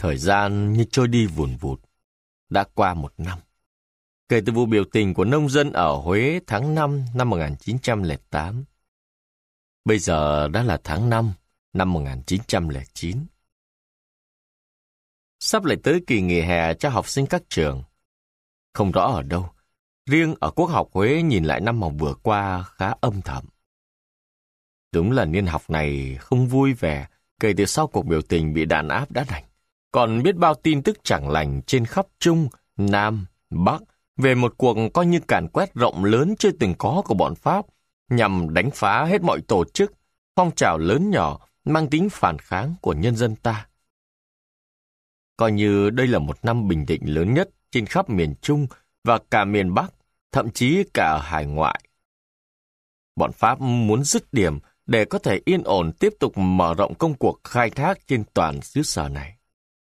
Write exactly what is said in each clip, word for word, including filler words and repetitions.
Thời gian như trôi đi vùn vụt. Đã qua một năm. Kể từ vụ biểu tình của nông dân ở Huế tháng năm năm một nghìn chín trăm lẻ tám. Bây giờ đã là tháng năm năm một nghìn chín trăm lẻ chín. Sắp lại tới kỳ nghỉ hè cho học sinh các trường. Không rõ ở đâu, riêng ở Quốc học Huế nhìn lại năm học vừa qua khá âm thầm. Đúng là niên học này không vui vẻ kể từ sau cuộc biểu tình bị đàn áp đã đành. Còn biết bao tin tức chẳng lành trên khắp Trung, Nam, Bắc về một cuộc coi như càn quét rộng lớn chưa từng có của bọn Pháp nhằm đánh phá hết mọi tổ chức, phong trào lớn nhỏ mang tính phản kháng của nhân dân ta. Coi như đây là một năm bình định lớn nhất trên khắp miền Trung và cả miền Bắc, thậm chí cả ở hải ngoại. Bọn Pháp muốn dứt điểm để có thể yên ổn tiếp tục mở rộng công cuộc khai thác trên toàn xứ sở này.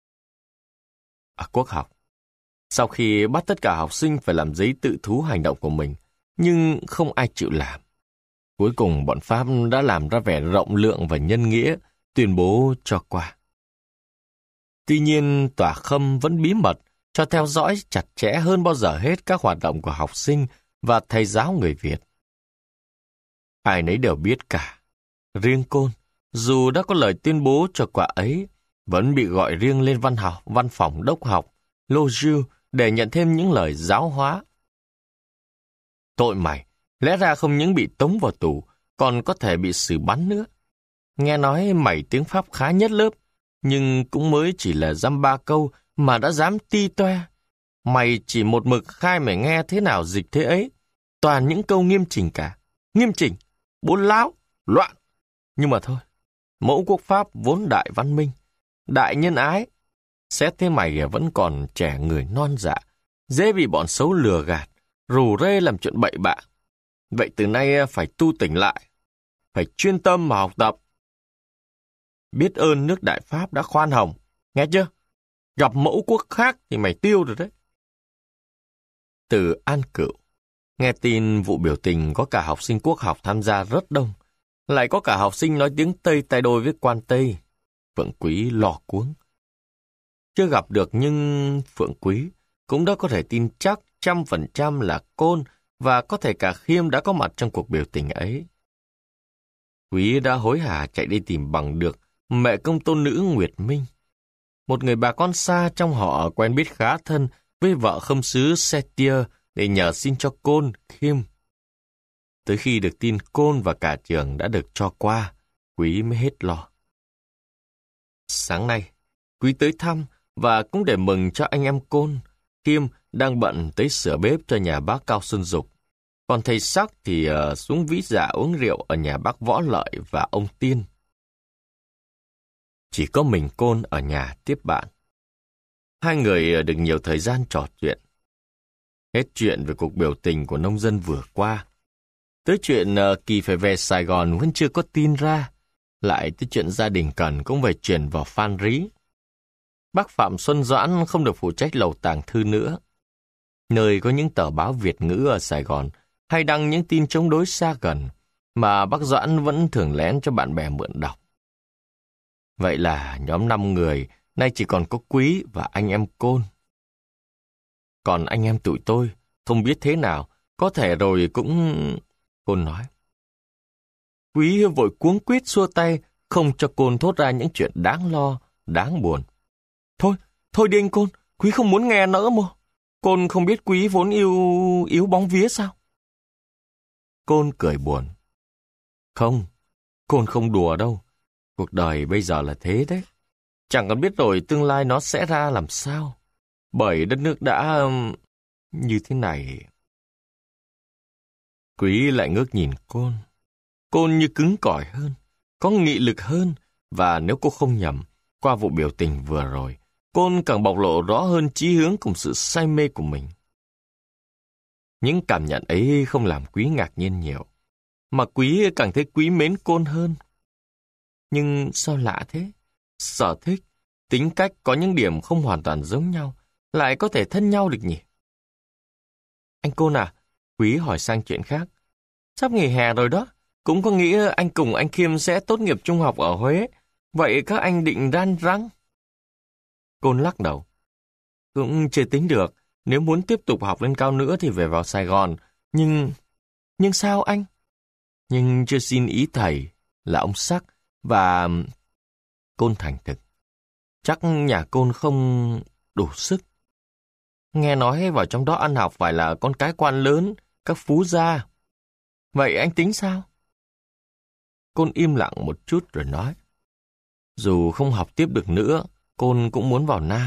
Ở Quốc học, sau khi bắt tất cả học sinh phải làm giấy tự thú hành động của mình, nhưng không ai chịu làm. Cuối cùng bọn Pháp đã làm ra vẻ rộng lượng và nhân nghĩa, tuyên bố cho qua. Tuy nhiên, Tòa Khâm vẫn bí mật cho theo dõi chặt chẽ hơn bao giờ hết các hoạt động của học sinh và thầy giáo người Việt. Ai nấy đều biết cả. Riêng Côn, dù đã có lời tuyên bố cho quả ấy, vẫn bị gọi riêng lên văn học, văn phòng đốc học, Lô Dieu để nhận thêm những lời giáo hóa. Tội mày, lẽ ra không những bị tống vào tù, còn có thể bị xử bắn nữa. Nghe nói mày tiếng Pháp khá nhất lớp, nhưng cũng mới chỉ là dăm ba câu mà đã dám ti toe. Mày chỉ một mực khai mày nghe thế nào dịch thế ấy, toàn những câu nghiêm chỉnh cả. Nghiêm chỉnh, bôn láo, loạn. Nhưng mà thôi, mẫu quốc Pháp vốn đại văn minh, đại nhân ái. Xét thế mày vẫn còn trẻ người non dạ, dễ bị bọn xấu lừa gạt, rủ rê làm chuyện bậy bạ. Vậy từ nay phải tu tỉnh lại, phải chuyên tâm mà học tập. Biết ơn nước Đại Pháp đã khoan hồng, nghe chưa? Gặp mẫu quốc khác thì mày tiêu rồi đấy. Từ An Cựu, nghe tin vụ biểu tình có cả học sinh quốc học tham gia rất đông, lại có cả học sinh nói tiếng Tây tay đôi với quan Tây. Phượng Quý lo cuống. Chưa gặp được nhưng Phượng Quý cũng đã có thể tin chắc trăm phần trăm là Côn và có thể cả Khiêm đã có mặt trong cuộc biểu tình ấy. Quý đã hối hả chạy đi tìm bằng được mẹ công tôn nữ Nguyệt Minh, một người bà con xa trong họ quen biết khá thân với vợ khâm sứ Setier để nhờ xin cho Côn, Khiêm. Tới khi được tin Côn và cả trường đã được cho qua, Quý mới hết lo. Sáng nay, Quý tới thăm và cũng để mừng cho anh em Côn, Khiêm đang bận tới sửa bếp cho nhà bác Cao Xuân Dục. Còn thầy Sắc thì uh, xuống Vĩ Dạ uống rượu ở nhà bác Võ Lợi và ông Tiên. Chỉ có mình Côn ở nhà tiếp bạn. Hai người được nhiều thời gian trò chuyện. Hết chuyện về cuộc biểu tình của nông dân vừa qua. Tới chuyện uh, Kỳ phải về Sài Gòn vẫn chưa có tin ra. Lại tới chuyện gia đình Cần cũng phải chuyển vào Phan Rí. Bác Phạm Xuân Doãn không được phụ trách lầu tàng thư nữa. Nơi có những tờ báo Việt ngữ ở Sài Gòn hay đăng những tin chống đối xa gần mà bác Doãn vẫn thường lén cho bạn bè mượn đọc. Vậy là nhóm năm người nay chỉ còn có Quý và anh em Côn. Còn anh em tụi tôi không biết thế nào, có thể rồi cũng... Côn nói. Quý vội cuống quýt xua tay, không cho Côn thốt ra những chuyện đáng lo, đáng buồn. Thôi, thôi đi anh Côn, Quý không muốn nghe nữa mà. Côn không biết Quý vốn yêu yếu bóng vía sao? Côn cười buồn. Không, Côn không đùa đâu. Cuộc đời bây giờ là thế đấy. Chẳng cần biết rồi tương lai nó sẽ ra làm sao. Bởi đất nước đã um, như thế này. Quý lại ngước nhìn Côn. Côn như cứng cỏi hơn, có nghị lực hơn. Và nếu cô không nhầm, qua vụ biểu tình vừa rồi, Côn càng bộc lộ rõ hơn chí hướng cùng sự say mê của mình. Những cảm nhận ấy không làm Quý ngạc nhiên nhiều, mà Quý càng thấy quý mến Côn hơn. Nhưng sao lạ thế? Sở thích, tính cách có những điểm không hoàn toàn giống nhau, lại có thể thân nhau được nhỉ? Anh Côn à, Quý hỏi sang chuyện khác. Sắp nghỉ hè rồi đó, cũng có nghĩ anh cùng anh Khiêm sẽ tốt nghiệp trung học ở Huế. Vậy các anh định ran răng? Côn lắc đầu. Cũng chưa tính được, nếu muốn tiếp tục học lên cao nữa thì về vào Sài Gòn. Nhưng... Nhưng sao anh? Nhưng chưa xin ý thầy là ông Sắc và... Côn thành thực. Chắc nhà Côn không đủ sức. Nghe nói vào trong đó ăn học phải là con cái quan lớn, các phú gia. Vậy anh tính sao? Côn im lặng một chút rồi nói. Dù không học tiếp được nữa, Côn cũng muốn vào Nam.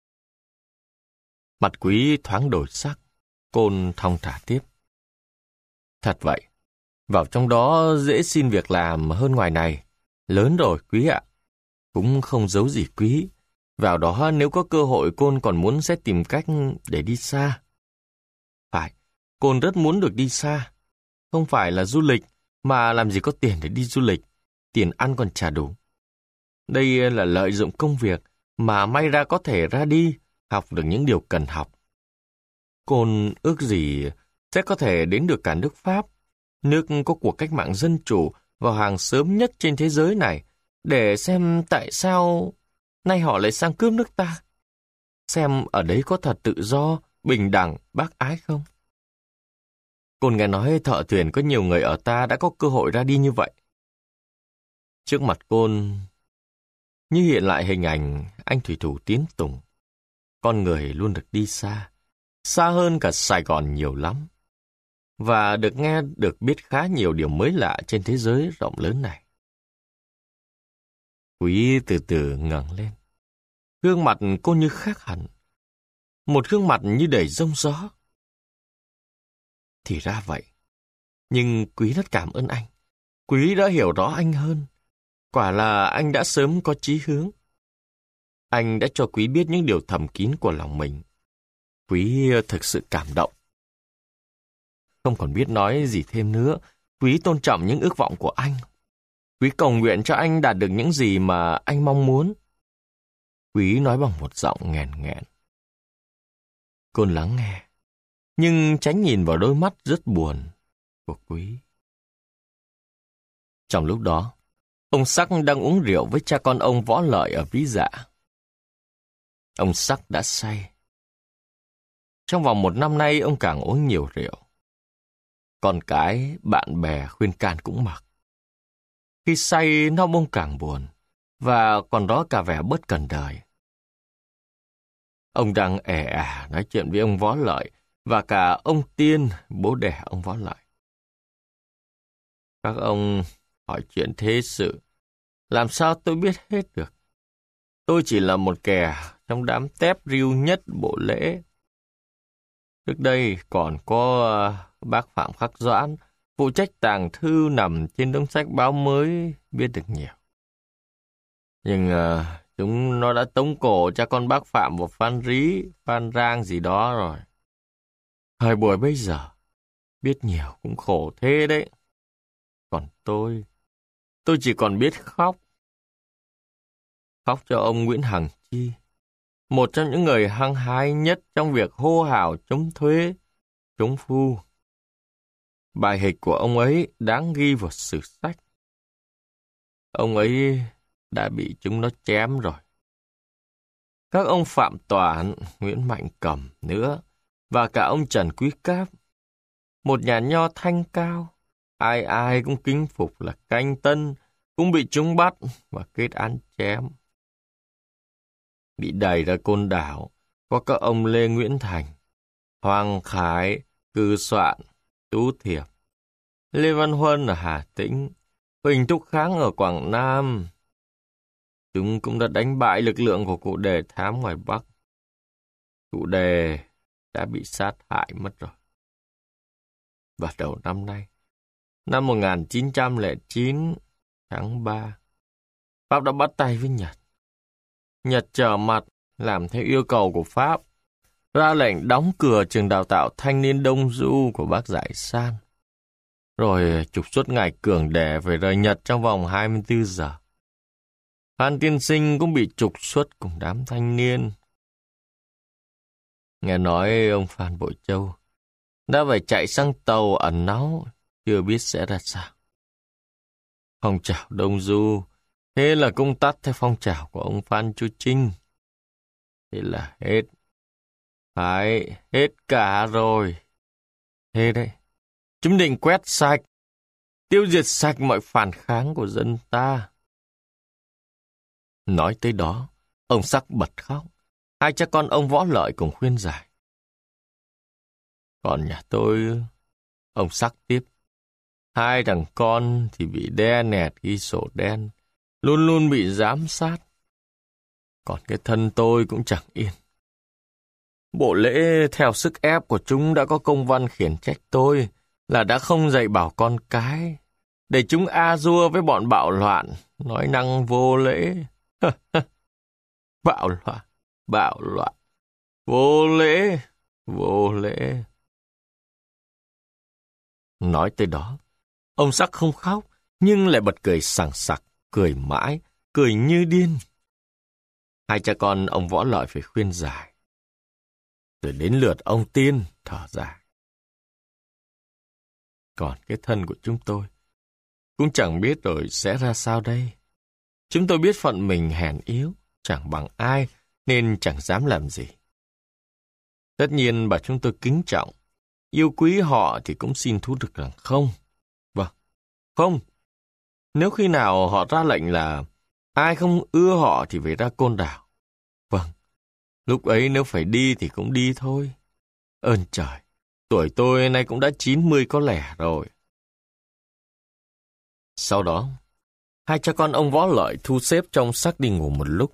Mặt Quý thoáng đổi sắc, Côn thong thả tiếp. Thật vậy, vào trong đó dễ xin việc làm hơn ngoài này. Lớn rồi Quý ạ. Cũng không giấu gì Quý. Vào đó nếu có cơ hội Côn còn muốn sẽ tìm cách để đi xa. Phải, Côn rất muốn được đi xa. Không phải là du lịch, mà làm gì có tiền để đi du lịch. Tiền ăn còn chả đủ. Đây là lợi dụng công việc mà may ra có thể ra đi, học được những điều cần học. Côn ước gì sẽ có thể đến được cả nước Pháp, nước có cuộc cách mạng dân chủ vào hàng sớm nhất trên thế giới này, để xem tại sao nay họ lại sang cướp nước ta. Xem ở đấy có thật tự do, bình đẳng, bác ái không? Côn nghe nói thợ thuyền có nhiều người ở ta đã có cơ hội ra đi như vậy. Trước mặt Côn như hiện lại hình ảnh anh thủy thủ Tiến Tùng. Con người luôn được đi xa, xa hơn cả Sài Gòn nhiều lắm. Và được nghe, được biết khá nhiều điều mới lạ trên thế giới rộng lớn này. Quý từ từ ngẩng lên. Gương mặt cô như khác hẳn. Một gương mặt như đầy giông gió. Thì ra vậy. Nhưng Quý rất cảm ơn anh. Quý đã hiểu rõ anh hơn. Quả là anh đã sớm có chí hướng. Anh đã cho Quý biết những điều thầm kín của lòng mình. Quý thực sự cảm động. Không còn biết nói gì thêm nữa. Quý tôn trọng những ước vọng của anh. Quý cầu nguyện cho anh đạt được những gì mà anh mong muốn. Quý nói bằng một giọng nghẹn nghẹn. Côn lắng nghe, nhưng tránh nhìn vào đôi mắt rất buồn của Quý. Trong lúc đó, ông Sắc đang uống rượu với cha con ông Võ Lợi ở Ví Dạ. Ông Sắc đã say. Trong vòng một năm nay ông càng uống nhiều rượu. Con cái, bạn bè khuyên can cũng mặc. Khi say, nó ông càng buồn, và còn đó cả vẻ bớt cần đời. Ông đang ẻ ả nói chuyện với ông Võ Lợi và cả ông Tiên, bố đẻ ông Võ Lợi. Các ông hỏi chuyện thế sự, làm sao tôi biết hết được? Tôi chỉ là một kẻ trong đám tép riu nhất bộ lễ. Trước đây còn có bác Phạm Khắc Doãn, phụ trách tàng thư nằm trên đống sách báo mới, biết được nhiều. Nhưng uh, chúng nó đã tống cổ cha con bác Phạm vào Phan Rí, Phan Rang gì đó rồi. Thời buổi bây giờ, biết nhiều cũng khổ thế đấy. Còn tôi, tôi chỉ còn biết khóc. Khóc cho ông Nguyễn Hằng Chi, một trong những người hăng hái nhất trong việc hô hào chống thuế, chống phu. Bài hịch của ông ấy đáng ghi vào sử sách. Ông ấy đã bị chúng nó chém rồi. Các ông Phạm Toản, Nguyễn Mạnh Cẩm nữa, và cả ông Trần Quý Cáp, một nhà nho thanh cao, ai ai cũng kính phục là canh tân, cũng bị chúng bắt và kết án chém. Bị đẩy ra Côn Đảo, có các ông Lê Nguyễn Thành, Hoàng Khải, Cư Soạn, Tú Thiệp, Lê Văn Huân ở Hà Tĩnh, Huỳnh Thúc Kháng ở Quảng Nam. Chúng cũng đã đánh bại lực lượng của cụ Đề Thám ngoài Bắc. Cụ Đề đã bị sát hại mất rồi. Và đầu năm nay, năm một nghìn chín trăm lẻ chín, tháng ba, Pháp đã bắt tay với Nhật. Nhật trở mặt làm theo yêu cầu của Pháp, ra lệnh đóng cửa trường đào tạo thanh niên Đông Du của bác Giải San, rồi trục xuất ngài Cường Đẻ về rời Nhật trong vòng hai mươi tư giờ. Phan Tiên Sinh cũng bị trục xuất cùng đám thanh niên. Nghe nói ông Phan Bội Châu đã phải chạy sang tàu ẩn náu, chưa biết sẽ ra sao. Phong trào Đông Du thế là cũng tắt theo phong trào của ông Phan Chu Trinh. Thế là hết. Phải, hết cả rồi. Thế đấy, chúng định quét sạch, tiêu diệt sạch mọi phản kháng của dân ta. Nói tới đó, ông Sắc bật khóc. Hai cha con ông Võ Lợi cùng khuyên giải. Còn nhà tôi, ông Sắc tiếp, hai thằng con thì bị đe nẹt ghi sổ đen, luôn luôn bị giám sát. Còn cái thân tôi cũng chẳng yên. Bộ lễ theo sức ép của chúng đã có công văn khiển trách tôi là đã không dạy bảo con cái, để chúng a dua với bọn bạo loạn, nói năng vô lễ. Bạo loạn, bạo loạn, vô lễ, vô lễ. Nói tới đó, ông Sắc không khóc, nhưng lại bật cười sảng sặc, cười mãi, cười như điên. Hai cha con ông Võ Lợi phải khuyên giải. Rồi đến lượt ông Tiên thở dài. Còn cái thân của chúng tôi cũng chẳng biết rồi sẽ ra sao đây. Chúng tôi biết phận mình hèn yếu, chẳng bằng ai, nên chẳng dám làm gì. Tất nhiên bà chúng tôi kính trọng, yêu quý họ thì cũng xin thú thực rằng không. Vâng, không. Nếu khi nào họ ra lệnh là ai không ưa họ thì phải ra Côn Đảo. Vâng, lúc ấy nếu phải đi thì cũng đi thôi. Ơn trời, tuổi tôi nay cũng đã chín mươi có lẻ rồi. Sau đó, hai cha con ông Võ Lợi thu xếp cho ông Sắc đi ngủ một lúc.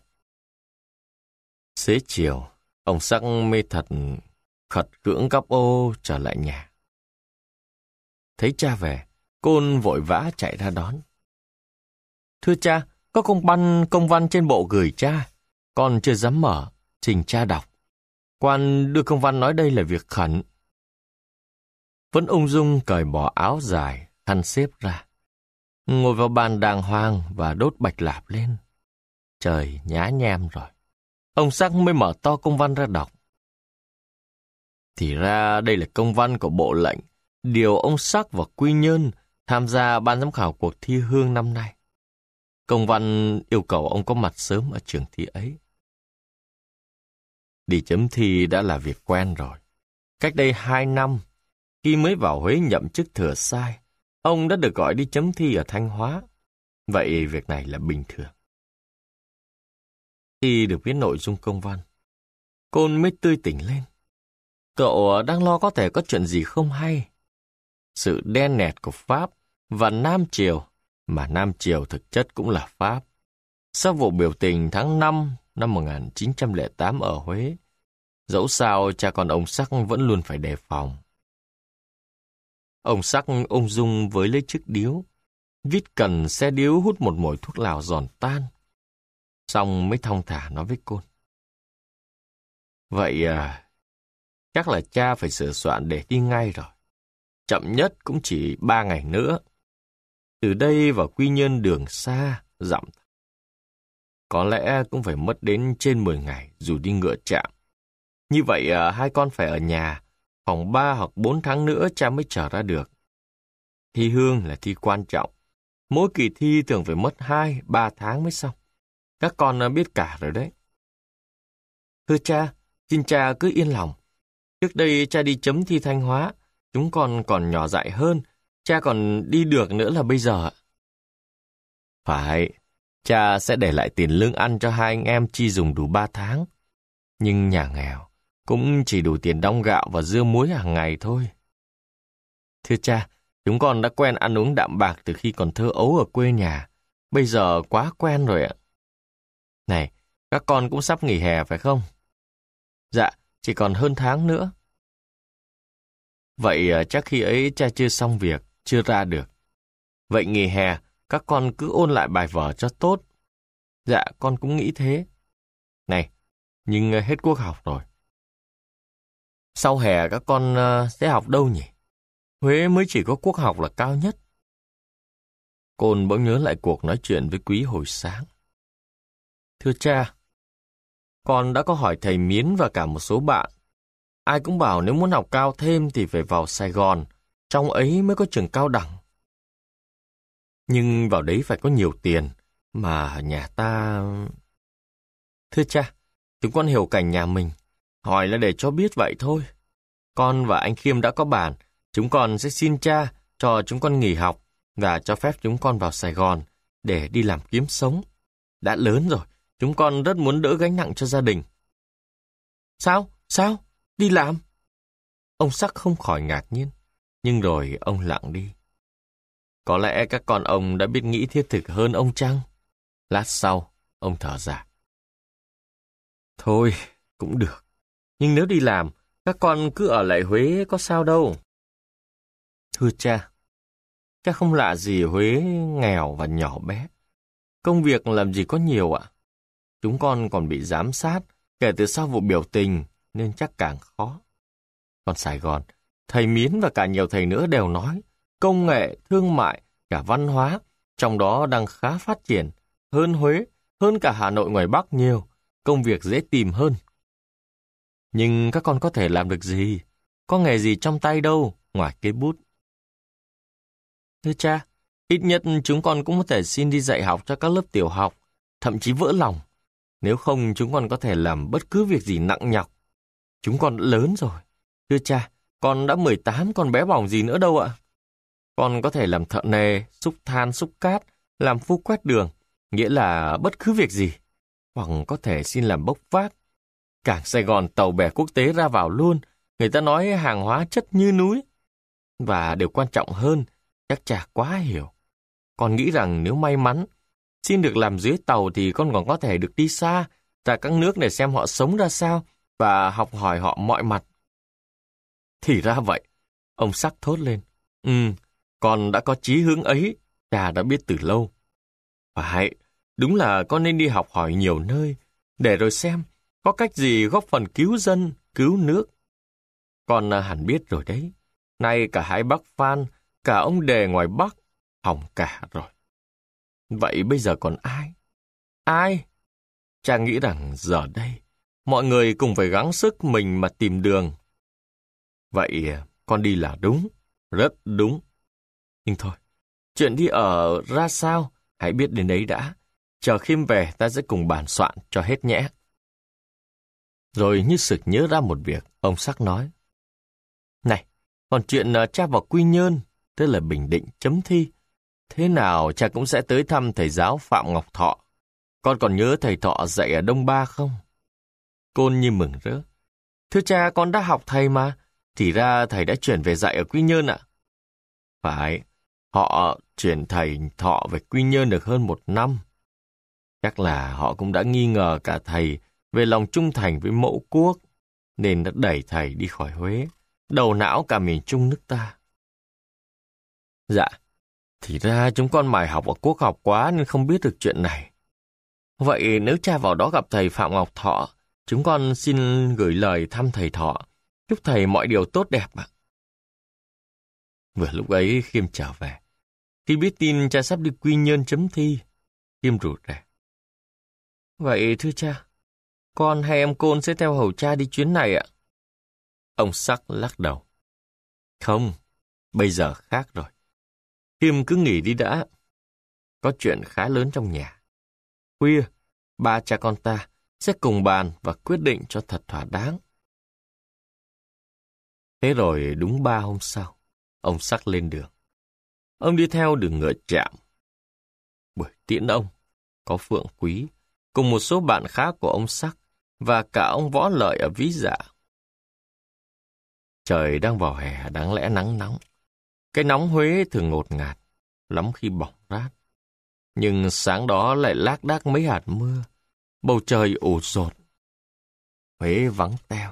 Xế chiều, ông Sắc mê thật khật cưỡng gấp ô trở lại nhà. Thấy cha về, Côn vội vã chạy ra đón. Thưa cha, có công văn, công văn trên bộ gửi cha. Con chưa dám mở, trình cha đọc. Quan đưa công văn nói đây là việc khẩn. Vẫn ung dung cởi bỏ áo dài, khăn xếp ra. Ngồi vào bàn đàng hoàng và đốt bạch lạp lên. Trời nhá nhem rồi. Ông Sắc mới mở to công văn ra đọc. Thì ra đây là công văn của bộ lệnh điều ông Sắc và Quy Nhơn tham gia ban giám khảo cuộc thi hương năm nay. Công văn yêu cầu ông có mặt sớm ở trường thi ấy. Đi chấm thi đã là việc quen rồi. Cách đây hai năm, khi mới vào Huế nhậm chức thừa sai, ông đã được gọi đi chấm thi ở Thanh Hóa. Vậy việc này là bình thường. Khi được biết nội dung công văn, Côn mới tươi tỉnh lên. Cậu đang lo có thể có chuyện gì không hay. Sự đen nẹt của Pháp và Nam Triều, mà Nam Triều thực chất cũng là Pháp. Sau vụ biểu tình tháng năm năm một nghìn chín trăm lẻ tám ở Huế, dẫu sao cha con ông Sắc vẫn luôn phải đề phòng. Ông Sắc ung dung với lấy chiếc điếu, vít cần xe điếu hút một mồi thuốc lào giòn tan. Xong mới thong thả nói với Côn. Vậy à, chắc là cha phải sửa soạn để đi ngay rồi. Chậm nhất cũng chỉ ba ngày nữa. Từ đây vào Quy Nhơn đường xa, dặm. Có lẽ cũng phải mất đến trên mười ngày dù đi ngựa chạm. Như vậy à, hai con phải ở nhà, khoảng ba hoặc bốn tháng nữa cha mới trở ra được. Thi hương là thi quan trọng. Mỗi kỳ thi thường phải mất hai, ba tháng mới xong. Các con biết cả rồi đấy. Thưa cha, xin cha cứ yên lòng. Trước đây cha đi chấm thi Thanh Hóa, chúng con còn nhỏ dại hơn, cha còn đi được nữa là bây giờ. Phải, cha sẽ để lại tiền lương ăn cho hai anh em chi dùng đủ ba tháng. Nhưng nhà nghèo cũng chỉ đủ tiền đong gạo và dưa muối hàng ngày thôi. Thưa cha, chúng con đã quen ăn uống đạm bạc từ khi còn thơ ấu ở quê nhà. Bây giờ quá quen rồi ạ. Này, các con cũng sắp nghỉ hè phải không? Dạ, chỉ còn hơn tháng nữa. Vậy chắc khi ấy cha chưa xong việc, chưa ra được. Vậy nghỉ hè, các con cứ ôn lại bài vở cho tốt. Dạ, con cũng nghĩ thế. Này, nhưng hết quốc học rồi. Sau hè các con sẽ học đâu nhỉ? Huế mới chỉ có quốc học là cao nhất. Côn bỗng nhớ lại cuộc nói chuyện với Quý hồi sáng. Thưa cha, con đã có hỏi thầy Miến và cả một số bạn. Ai cũng bảo nếu muốn học cao thêm thì phải vào Sài Gòn, trong ấy mới có trường cao đẳng. Nhưng vào đấy phải có nhiều tiền, mà nhà ta... Thưa cha, chúng con hiểu cảnh nhà mình. Hỏi là để cho biết vậy thôi. Con và anh Khiêm đã có bàn, chúng con sẽ xin cha cho chúng con nghỉ học và cho phép chúng con vào Sài Gòn để đi làm kiếm sống. Đã lớn rồi, chúng con rất muốn đỡ gánh nặng cho gia đình. Sao? Sao? Đi làm? Ông Sắc không khỏi ngạc nhiên, nhưng rồi ông lặng đi. Có lẽ các con ông đã biết nghĩ thiết thực hơn ông chăng? Lát sau, ông thở dài. Thôi, cũng được. Nhưng nếu đi làm, các con cứ ở lại Huế có sao đâu. Thưa cha, cha không lạ gì Huế nghèo và nhỏ bé. Công việc làm gì có nhiều ạ. Chúng con còn bị giám sát kể từ sau vụ biểu tình nên chắc càng khó. Còn Sài Gòn, thầy Miến và cả nhiều thầy nữa đều nói công nghệ, thương mại, cả văn hóa, trong đó đang khá phát triển, hơn Huế, hơn cả Hà Nội ngoài Bắc nhiều, công việc dễ tìm hơn. Nhưng các con có thể làm được gì? Có nghề gì trong tay đâu, ngoài cây bút. Thưa cha, ít nhất chúng con cũng có thể xin đi dạy học cho các lớp tiểu học, thậm chí vỡ lòng. Nếu không, chúng con có thể làm bất cứ việc gì nặng nhọc. Chúng con đã lớn rồi. Thưa cha, con đã mười tám, con bé bỏng gì nữa đâu ạ. Con có thể làm thợ nề, xúc than, xúc cát, làm phu quét đường, nghĩa là bất cứ việc gì. Hoặc có thể xin làm bốc vác. Cảng Sài Gòn tàu bè quốc tế ra vào luôn, người ta nói hàng hóa chất như núi. Và điều quan trọng hơn, chắc cha quá hiểu. Con nghĩ rằng nếu may mắn, xin được làm dưới tàu thì con còn có thể được đi xa, ra các nước để xem họ sống ra sao và học hỏi họ mọi mặt. Thì ra vậy, ông Sắc thốt lên. Ừ, con đã có chí hướng ấy, cha đã biết từ lâu. Phải, đúng là con nên đi học hỏi nhiều nơi, để rồi xem có cách gì góp phần cứu dân, cứu nước. Con hẳn biết rồi đấy, nay cả hai bác Phan, cả ông Đề ngoài Bắc, hỏng cả rồi. Vậy bây giờ còn ai? Ai? Cha nghĩ rằng giờ đây, mọi người cùng phải gắng sức mình mà tìm đường. Vậy con đi là đúng, rất đúng. Nhưng thôi, chuyện đi ở ra sao, hãy biết đến đấy đã. Chờ Khiêm về ta sẽ cùng bàn soạn cho hết nhẽ. Rồi như sực nhớ ra một việc, ông Sắc nói. Này, còn chuyện cha vào Quy Nhơn, tức là Bình Định chấm thi. Thế nào cha cũng sẽ tới thăm thầy giáo Phạm Ngọc Thọ. Con còn nhớ thầy Thọ dạy ở Đông Ba không? Côn như mừng rỡ. Thưa cha, con đã học thầy mà. Thì ra thầy đã chuyển về dạy ở Quy Nhơn ạ. Phải, họ chuyển thầy Thọ về Quy Nhơn được hơn một năm. Chắc là họ cũng đã nghi ngờ cả thầy về lòng trung thành với mẫu quốc, nên đã đẩy thầy đi khỏi Huế, đầu não cả miền Trung nước ta. Dạ, thì ra chúng con mải học ở quốc học quá nên không biết được chuyện này. Vậy nếu cha vào đó gặp thầy Phạm Ngọc Thọ, chúng con xin gửi lời thăm thầy Thọ, chúc thầy mọi điều tốt đẹp ạ. Vừa lúc ấy Khiêm trở về. Khi biết tin cha sắp đi Quy Nhơn chấm thi, Khiêm rụt rè. Vậy thưa cha, con hay em Côn sẽ theo hầu cha đi chuyến này ạ? Ông Sắc lắc đầu. Không, bây giờ khác rồi. Khiêm cứ nghỉ đi đã. Có chuyện khá lớn trong nhà. Khuya, ba cha con ta sẽ cùng bàn và quyết định cho thật thỏa đáng. Thế rồi đúng ba hôm sau, ông Sắc lên đường. Ông đi theo đường ngựa Trạm. Buổi tiễn ông, có Phượng Quý, cùng một số bạn khác của ông Sắc, và cả ông Võ Lợi ở Ví Dạ. Trời đang vào hè đáng lẽ nắng nóng. Cái nóng Huế thường ngột ngạt, lắm khi bỏng rát. Nhưng sáng đó lại lác đác mấy hạt mưa, bầu trời ủ dột. Huế vắng teo.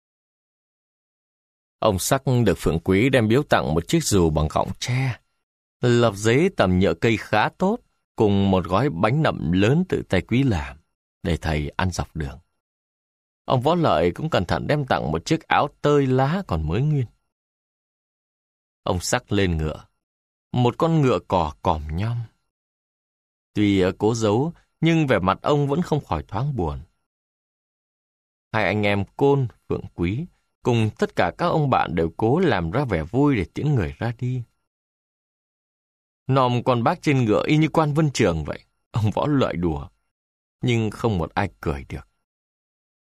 Ông Sắc được Phượng Quý đem biếu tặng một chiếc dù bằng gọng tre, lợp giấy tầm nhựa cây khá tốt, cùng một gói bánh nậm lớn tự tay Quý làm, để thầy ăn dọc đường. Ông Võ Lợi cũng cẩn thận đem tặng một chiếc áo tơi lá còn mới nguyên. Ông Sắc lên ngựa, một con ngựa cò còm nhom. Tuy cố giấu, nhưng vẻ mặt ông vẫn không khỏi thoáng buồn. Hai anh em Côn, Phượng Quý, cùng tất cả các ông bạn đều cố làm ra vẻ vui để tiễn người ra đi. Nòm con bác trên ngựa y như quan Vân Trường vậy, ông Võ Lợi đùa, nhưng không một ai cười được.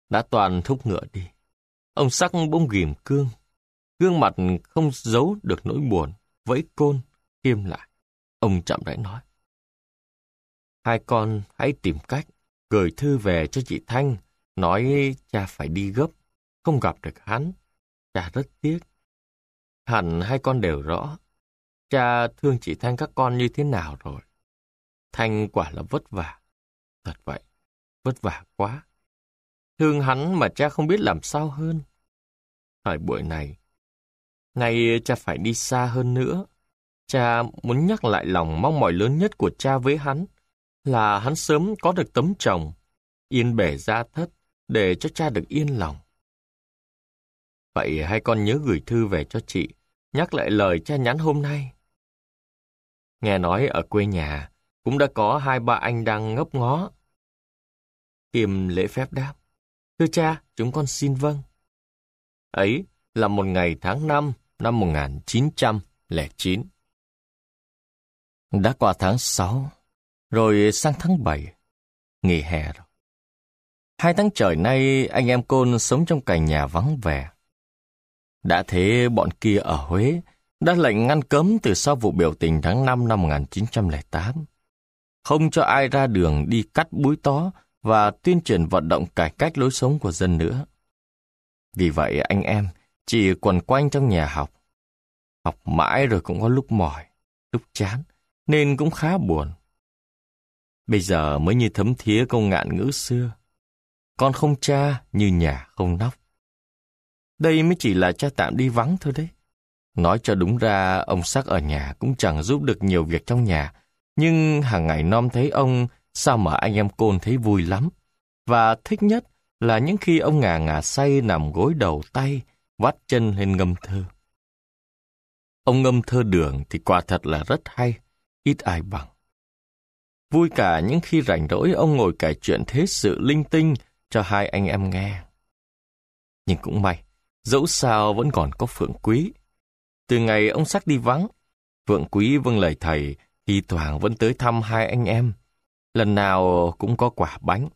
đã toàn thúc ngựa đi. Ông Sắc bỗng ghìm cương. Gương mặt không giấu được nỗi buồn, vẫy côn, khiêm lại. Ông chậm rãi nói. Hai con hãy tìm cách gửi thư về cho chị Thanh, nói cha phải đi gấp, không gặp được hắn. Cha rất tiếc. Hẳn hai con đều rõ, cha thương chị Thanh các con như thế nào rồi. Thanh quả là vất vả. Thật vậy, vất vả quá. Thương hắn mà cha không biết làm sao hơn. Thời buổi này, nay cha phải đi xa hơn nữa. Cha muốn nhắc lại lòng mong mỏi lớn nhất của cha với hắn, là hắn sớm có được tấm chồng, yên bề gia thất, để cho cha được yên lòng. Vậy hai con nhớ gửi thư về cho chị, nhắc lại lời cha nhắn hôm nay. Nghe nói ở quê nhà, cũng đã có hai ba anh đang ngấp ngó. Khiêm lễ phép đáp. Thưa cha, chúng con xin vâng. Ấy là một ngày tháng năm năm một nghìn chín trăm lẻ chín. Đã qua tháng sáu, rồi sang tháng bảy, nghỉ hè rồi. Hai tháng trời nay anh em Côn sống trong cảnh nhà vắng vẻ. Đã thế bọn kia ở Huế đã lệnh ngăn cấm từ sau vụ biểu tình tháng năm năm một nghìn chín trăm lẻ tám. Không cho ai ra đường đi cắt búi tó và tuyên truyền vận động cải cách lối sống của dân nữa. Vì vậy anh em chỉ quần quanh trong nhà học. Học mãi rồi cũng có lúc mỏi, lúc chán, nên cũng khá buồn. Bây giờ mới như thấm thía câu ngạn ngữ xưa. Con không cha như nhà không nóc. Đây mới chỉ là cha tạm đi vắng thôi đấy. Nói cho đúng ra, ông Sắc ở nhà cũng chẳng giúp được nhiều việc trong nhà, nhưng hàng ngày nom thấy ông, sao mà anh em Côn thấy vui lắm. Và thích nhất là những khi ông ngà ngà say nằm gối đầu tay, vắt chân lên ngâm thơ. Ông ngâm thơ Đường thì quả thật là rất hay, ít ai bằng. Vui cả những khi rảnh rỗi ông ngồi kể chuyện thế sự linh tinh cho hai anh em nghe. Nhưng cũng may, dẫu sao vẫn còn có Phượng Quý. Từ ngày ông Sắc đi vắng, Phượng Quý vâng lời thầy, thi thoảng vẫn tới thăm hai anh em. Lần nào cũng có quả bánh.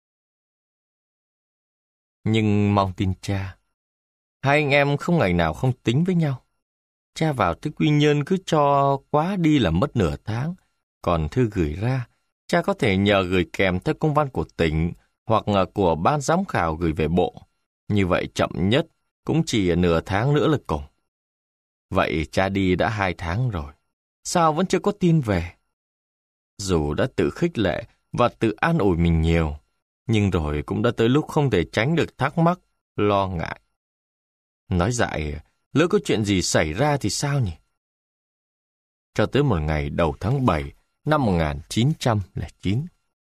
Nhưng mong tin cha, hai anh em không ngày nào không tính với nhau. Cha vào tới Quy Nhơn cứ cho quá đi là mất nửa tháng. Còn thư gửi ra, cha có thể nhờ gửi kèm theo công văn của tỉnh hoặc của ban giám khảo gửi về bộ. Như vậy chậm nhất cũng chỉ nửa tháng nữa là cùng. Vậy cha đi đã hai tháng rồi, sao vẫn chưa có tin về? Dù đã tự khích lệ và tự an ủi mình nhiều, nhưng rồi cũng đã tới lúc không thể tránh được thắc mắc, lo ngại. Nói dại, lỡ có chuyện gì xảy ra thì sao nhỉ? Cho tới một ngày đầu tháng bảy năm một nghìn chín trăm lẻ chín.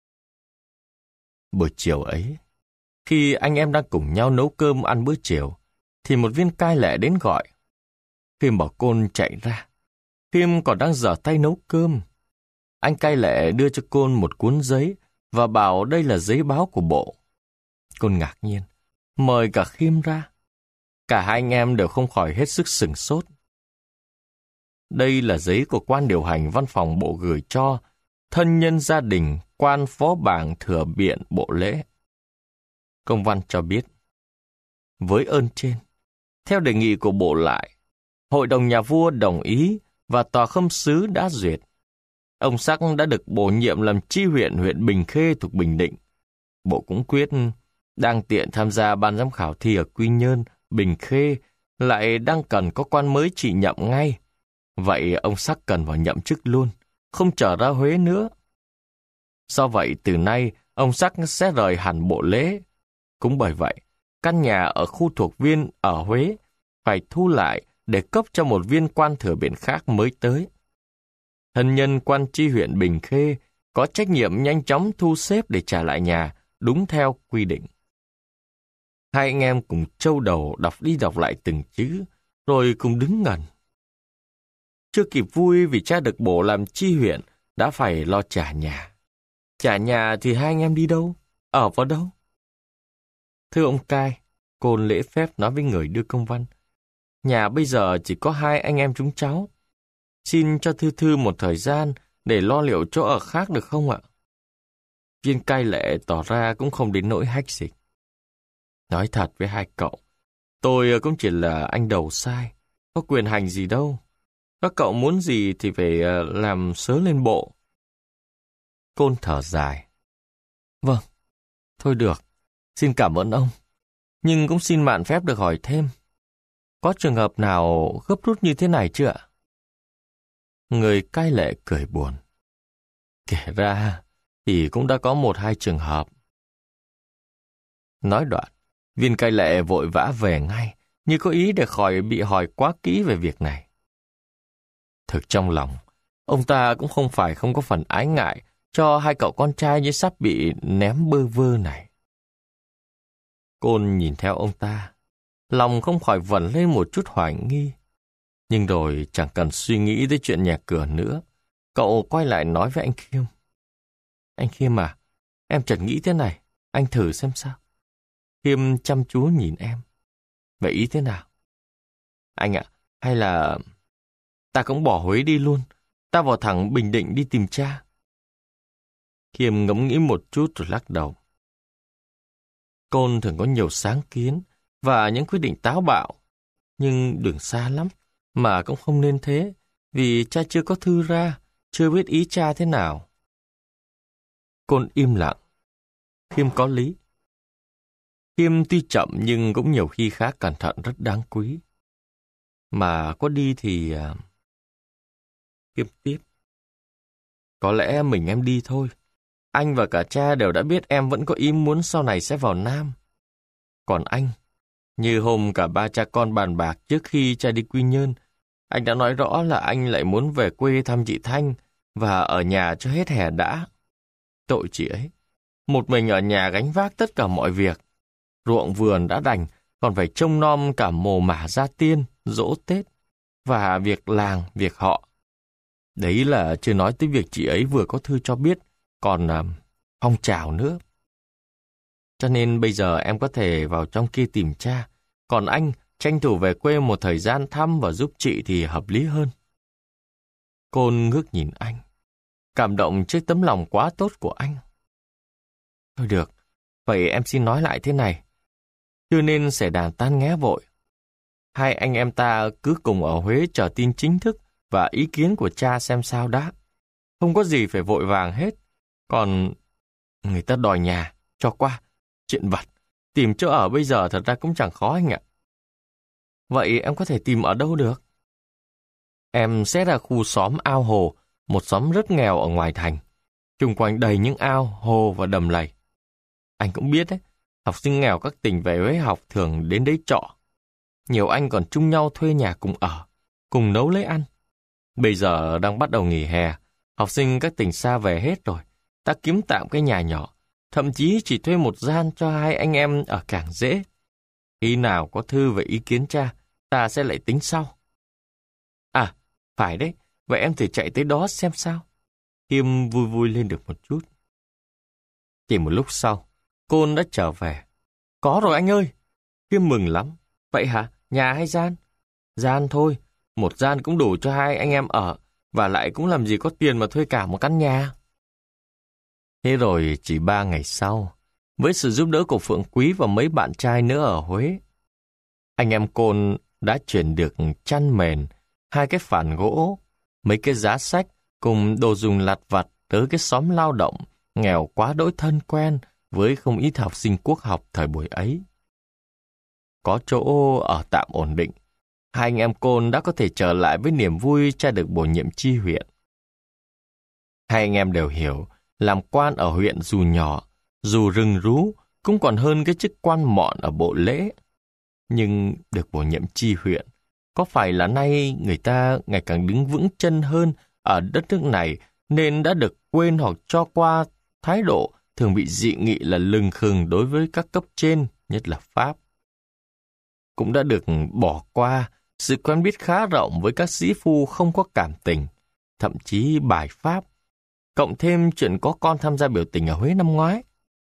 Buổi chiều ấy, khi anh em đang cùng nhau nấu cơm ăn bữa chiều, thì một viên cai lệ đến gọi. Khiêm bảo Côn chạy ra. Khiêm còn đang giở tay nấu cơm. Anh cai lệ đưa cho Côn một cuốn giấy và bảo đây là giấy báo của bộ. Côn ngạc nhiên, mời cả Khiêm ra. Cả hai anh em đều không khỏi hết sức sửng sốt. Đây là giấy của quan điều hành văn phòng bộ gửi cho thân nhân gia đình quan phó bảng thừa biện bộ lễ. Công văn cho biết, với ơn trên, theo đề nghị của bộ lại, Hội đồng nhà vua đồng ý và tòa khâm sứ đã duyệt. Ông Sắc đã được bổ nhiệm làm chi huyện huyện Bình Khê thuộc Bình Định. Bộ cũng quyết đang tiện tham gia ban giám khảo thi ở Quy Nhơn, Bình Khê, lại đang cần có quan mới trị nhậm ngay. Vậy ông Sắc cần vào nhậm chức luôn, không trở ra Huế nữa. Do vậy từ nay ông Sắc sẽ rời hẳn bộ lễ. Cũng bởi vậy, căn nhà ở khu thuộc viên ở Huế phải thu lại để cấp cho một viên quan thừa biện khác mới tới. Thân nhân quan tri huyện Bình Khê có trách nhiệm nhanh chóng thu xếp để trả lại nhà đúng theo quy định. Hai anh em cùng trâu đầu đọc đi đọc lại từng chữ, rồi cùng đứng ngẩn. Chưa kịp vui vì cha được bổ làm chi huyện, đã phải lo trả nhà. Trả nhà thì hai anh em đi đâu? Ở vào đâu? Thưa ông cai, Côn lễ phép nói với người đưa công văn. Nhà bây giờ chỉ có hai anh em chúng cháu. Xin cho Thư Thư một thời gian để lo liệu chỗ ở khác được không ạ? Viên cai lệ tỏ ra cũng không đến nỗi hách dịch. Nói thật với hai cậu, tôi cũng chỉ là anh đầu sai, có quyền hành gì đâu. Các cậu muốn gì thì phải làm sớ lên bộ. Côn thở dài. Vâng, thôi được, xin cảm ơn ông. Nhưng cũng xin mạn phép được hỏi thêm. Có trường hợp nào gấp rút như thế này chưa ạ? Người cai lệ cười buồn. Kể ra thì cũng đã có một hai trường hợp. Nói đoạn, viên cai lệ vội vã về ngay, như có ý để khỏi bị hỏi quá kỹ về việc này. Thực trong lòng, ông ta cũng không phải không có phần ái ngại cho hai cậu con trai như sắp bị ném bơ vơ này. Côn nhìn theo ông ta, lòng không khỏi vẩn lên một chút hoài nghi. Nhưng rồi chẳng cần suy nghĩ tới chuyện nhà cửa nữa, cậu quay lại nói với anh Khiêm. Anh Khiêm à, em chợt nghĩ thế này, anh thử xem sao. Khiêm chăm chú nhìn em. Vậy ý thế nào? Anh ạ, hay là ta cũng bỏ Huế đi luôn, ta vào thẳng Bình Định đi tìm cha. Khiêm ngẫm nghĩ một chút rồi lắc đầu. Côn thường có nhiều sáng kiến và những quyết định táo bạo, nhưng đường xa lắm, mà cũng không nên thế, vì cha chưa có thư ra, chưa biết ý cha thế nào. Côn im lặng. Khiêm có lý. Khiêm tuy chậm nhưng cũng nhiều khi khá cẩn thận, rất đáng quý. Mà có đi thì... Khiêm tiếp. Có lẽ mình em đi thôi. Anh và cả cha đều đã biết em vẫn có ý muốn sau này sẽ vào Nam. Còn anh, như hôm cả ba cha con bàn bạc trước khi cha đi Quy Nhơn, anh đã nói rõ là anh lại muốn về quê thăm chị Thanh và ở nhà cho hết hè đã. Tội chị ấy. Một mình ở nhà gánh vác tất cả mọi việc. Ruộng vườn đã đành, còn phải trông nom cả mồ mả gia tiên, giỗ Tết, và việc làng, việc họ. Đấy là chưa nói tới việc chị ấy vừa có thư cho biết, còn uh, phong trào nữa. Cho nên bây giờ em có thể vào trong kia tìm cha, còn anh tranh thủ về quê một thời gian thăm và giúp chị thì hợp lý hơn. Côn ngước nhìn anh, cảm động trước tấm lòng quá tốt của anh. Thôi được, vậy em xin nói lại thế này. Chưa nên xẻ đàn tan nghé vội. Hai anh em ta cứ cùng ở Huế chờ tin chính thức và ý kiến của cha xem sao đã. Không có gì phải vội vàng hết. Còn người ta đòi nhà, cho qua. Chuyện vặt, tìm chỗ ở bây giờ thật ra cũng chẳng khó anh ạ. Vậy em có thể tìm ở đâu được? Em sẽ ra khu xóm Ao Hồ, một xóm rất nghèo ở ngoài thành. Chung quanh đầy những ao, hồ và đầm lầy. Anh cũng biết đấy, học sinh nghèo các tỉnh về Huế học thường đến đấy trọ. Nhiều anh còn chung nhau thuê nhà cùng ở, cùng nấu lấy ăn. Bây giờ đang bắt đầu nghỉ hè, học sinh các tỉnh xa về hết rồi. Ta kiếm tạm cái nhà nhỏ, thậm chí chỉ thuê một gian cho hai anh em ở càng dễ. Khi nào có thư về ý kiến cha, ta sẽ lại tính sau. À, phải đấy, vậy em thử chạy tới đó xem sao. Khiêm vui vui lên được một chút. Chỉ một lúc sau, Côn đã trở về. Có rồi anh ơi! Khiêm mừng lắm. Vậy hả? Nhà hay gian? Gian thôi, một gian cũng đủ cho hai anh em ở, và lại cũng làm gì có tiền mà thuê cả một căn nhà. Thế rồi chỉ ba ngày sau, với sự giúp đỡ của Phượng Quý và mấy bạn trai nữa ở Huế, anh em Côn đã chuyển được chăn mền, hai cái phản gỗ, mấy cái giá sách cùng đồ dùng lặt vặt tới cái xóm lao động, nghèo quá đỗi thân quen với không ít học sinh quốc học thời buổi ấy. Có chỗ ở tạm ổn định, hai anh em Côn đã có thể trở lại với niềm vui cha được bổ nhiệm chi huyện. Hai anh em đều hiểu, làm quan ở huyện dù nhỏ, dù rừng rú, cũng còn hơn cái chức quan mọn ở bộ lễ. Nhưng được bổ nhiệm chi huyện, có phải là nay người ta ngày càng đứng vững chân hơn ở đất nước này nên đã được quên hoặc cho qua thái độ thường bị dị nghị là lừng khừng đối với các cấp trên, nhất là Pháp. Cũng đã được bỏ qua sự quen biết khá rộng với các sĩ phu không có cảm tình, thậm chí bài Pháp, cộng thêm chuyện có con tham gia biểu tình ở Huế năm ngoái.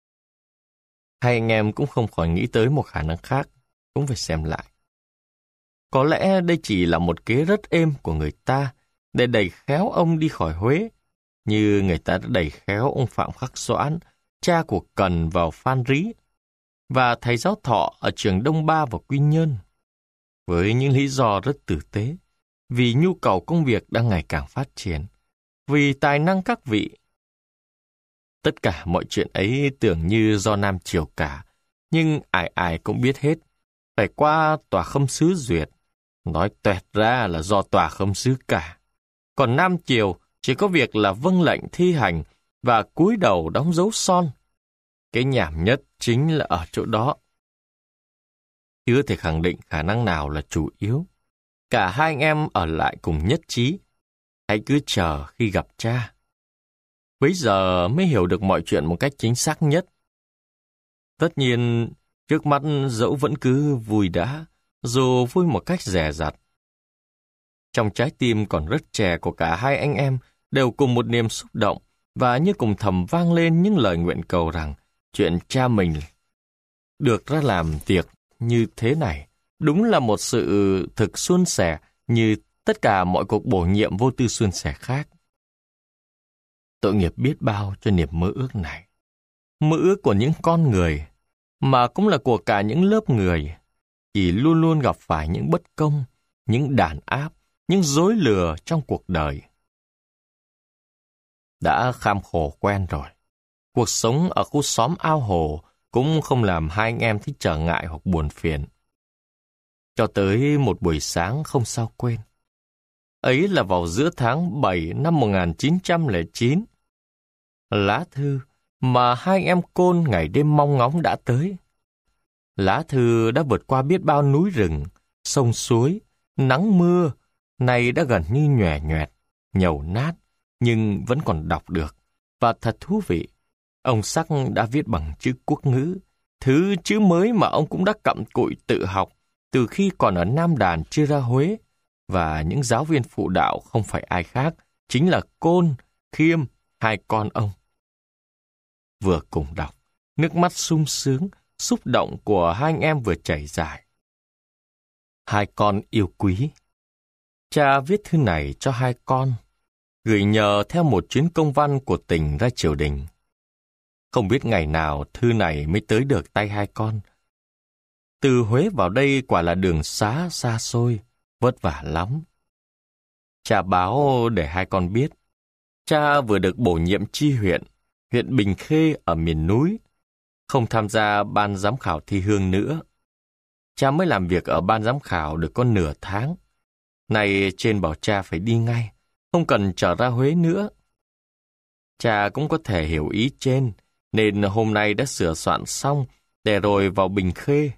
Hai anh em cũng không khỏi nghĩ tới một khả năng khác, cũng phải xem lại. Có lẽ đây chỉ là một kế rất êm của người ta để đẩy khéo ông đi khỏi Huế, như người ta đã đẩy khéo ông Phạm Khắc Doãn, cha của Cần vào Phan Rí. và thầy giáo thọ ở trường Đông Ba và Quy Nhơn, với những lý do rất tử tế, vì nhu cầu công việc đang ngày càng phát triển, vì tài năng các vị. Tất cả mọi chuyện ấy tưởng như do Nam Triều cả, nhưng ai ai cũng biết hết, phải qua tòa khâm sứ duyệt, nói toẹt ra là do tòa khâm sứ cả. Còn Nam Triều chỉ có việc là vâng lệnh thi hành và cúi đầu đóng dấu son. Cái nhảm nhất chính là ở chỗ đó. Chưa thể khẳng định khả năng nào là chủ yếu. Cả hai anh em ở lại cùng nhất trí. Hãy cứ chờ khi gặp cha. Bấy giờ mới hiểu được mọi chuyện một cách chính xác nhất. Tất nhiên, trước mắt dẫu vẫn cứ vui đã, dù vui một cách dè dặt. Trong trái tim còn rất trẻ của cả hai anh em đều cùng một niềm xúc động và như cùng thầm vang lên những lời nguyện cầu rằng chuyện cha mình được ra làm tiệc như thế này đúng là một sự thực suôn sẻ như tất cả mọi cuộc bổ nhiệm vô tư suôn sẻ khác. Tội nghiệp biết bao cho niềm mơ ước này. Mơ ước của những con người, mà cũng là của cả những lớp người, chỉ luôn luôn gặp phải những bất công, những đàn áp, những dối lừa trong cuộc đời. Đã kham khổ quen rồi. Cuộc sống ở khu xóm ao hồ cũng không làm hai anh em thích trở ngại hoặc buồn phiền. Cho tới một buổi sáng không sao quên. Ấy là vào giữa tháng bảy năm một nghìn chín trăm lẻ chín. Lá thư mà hai anh em Côn ngày đêm mong ngóng đã tới. Lá thư đã vượt qua biết bao núi rừng, sông suối, nắng mưa, nay đã gần như nhòe nhoẹt, nhầu nát, nhưng vẫn còn đọc được. Và thật thú vị, ông Sắc đã viết bằng chữ quốc ngữ, thứ chữ mới mà ông cũng đã cặm cụi tự học từ khi còn ở Nam Đàn chưa ra Huế, và những giáo viên phụ đạo không phải ai khác, chính là Côn, Khiêm, hai con ông. Vừa cùng đọc, nước mắt sung sướng, xúc động của hai anh em vừa chảy dài. Hai con yêu quý. Cha viết thư này cho hai con, gửi nhờ theo một chuyến công văn của tỉnh ra triều đình. Không biết ngày nào thư này mới tới được tay hai con. Từ Huế vào đây quả là đường xá xa xôi, vất vả lắm. Cha báo để hai con biết, cha vừa được bổ nhiệm chi huyện, huyện Bình Khê ở miền núi, không tham gia ban giám khảo thi hương nữa. Cha mới làm việc ở ban giám khảo được có nửa tháng. Này trên bảo cha phải đi ngay, không cần trở ra Huế nữa. Cha cũng có thể hiểu ý trên, nên hôm nay đã sửa soạn xong để rồi vào Bình Khê.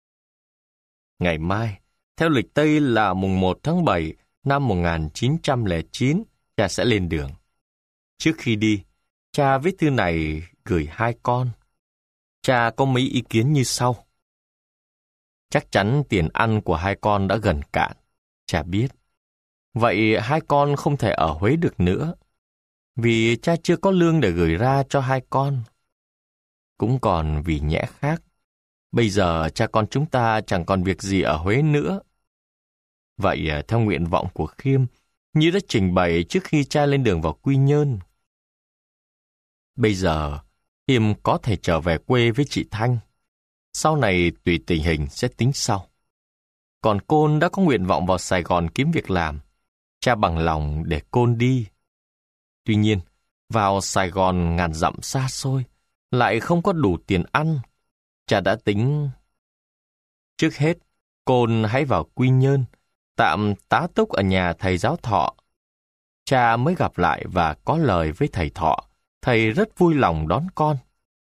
Ngày mai, theo lịch Tây là mùng một tháng bảy năm một nghìn chín trăm lẻ chín, cha sẽ lên đường. Trước khi đi, cha viết thư này gửi hai con. Cha có mấy ý kiến như sau. Chắc chắn tiền ăn của hai con đã gần cạn, cha biết. Vậy hai con không thể ở Huế được nữa, vì cha chưa có lương để gửi ra cho hai con. Cũng còn vì nhẽ khác, bây giờ cha con chúng ta chẳng còn việc gì ở Huế nữa. Vậy theo nguyện vọng của Khiêm, như đã trình bày trước khi cha lên đường vào Quy Nhơn. Bây giờ, Khiêm có thể trở về quê với chị Thanh. Sau này tùy tình hình sẽ tính sau. Còn Côn đã có nguyện vọng vào Sài Gòn kiếm việc làm. Cha bằng lòng để Côn đi. Tuy nhiên, vào Sài Gòn ngàn dặm xa xôi, lại không có đủ tiền ăn. Cha đã tính. Trước hết, Côn hãy vào Quy Nhơn, tạm tá túc ở nhà thầy giáo Thọ. Cha mới gặp lại và có lời với thầy Thọ. Thầy rất vui lòng đón con.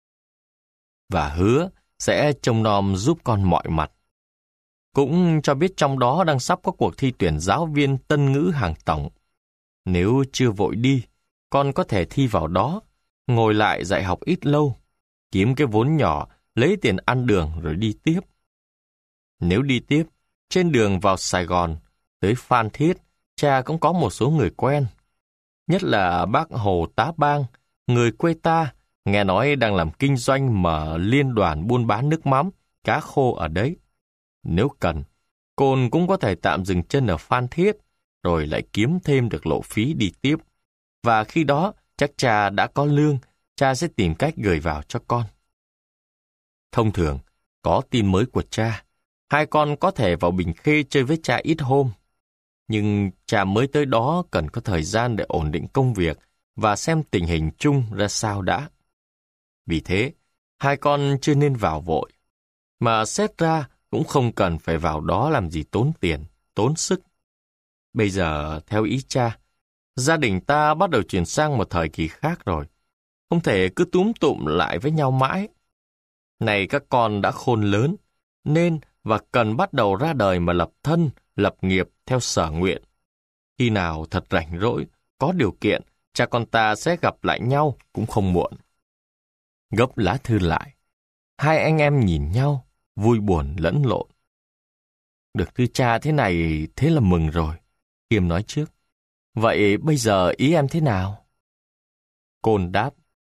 Và hứa sẽ trông nom giúp con mọi mặt. Cũng cho biết trong đó đang sắp có cuộc thi tuyển giáo viên tân ngữ hàng tổng. Nếu chưa vội đi, con có thể thi vào đó, ngồi lại dạy học ít lâu, kiếm cái vốn nhỏ, lấy tiền ăn đường rồi đi tiếp. Nếu đi tiếp, trên đường vào Sài Gòn, tới Phan Thiết, cha cũng có một số người quen. Nhất là bác Hồ Tá Bang, người quê ta, nghe nói đang làm kinh doanh mở liên đoàn buôn bán nước mắm, cá khô ở đấy. Nếu cần, Côn cũng có thể tạm dừng chân ở Phan Thiết, rồi lại kiếm thêm được lộ phí đi tiếp. Và khi đó, chắc cha đã có lương, cha sẽ tìm cách gửi vào cho con. Thông thường, Có tin mới của cha, hai con có thể vào Bình Khê chơi với cha ít hôm. Nhưng cha mới tới đó cần có thời gian để ổn định công việc và xem tình hình chung ra sao đã. Vì thế, hai con chưa nên vào vội. Mà xét ra cũng không cần phải vào đó làm gì tốn tiền, tốn sức. Bây giờ, theo ý cha, gia đình ta bắt đầu chuyển sang một thời kỳ khác rồi. Không thể cứ túm tụm lại với nhau mãi. Này các con đã khôn lớn, nên và cần bắt đầu ra đời mà lập thân, lập nghiệp theo sở nguyện. Khi nào thật rảnh rỗi, có điều kiện, cha con ta sẽ gặp lại nhau cũng không muộn. Gấp lá thư lại. Hai anh em nhìn nhau, vui buồn lẫn lộn. Được thư cha thế này, thế là mừng rồi. Khiêm nói trước. Vậy bây giờ ý em thế nào? Côn đáp.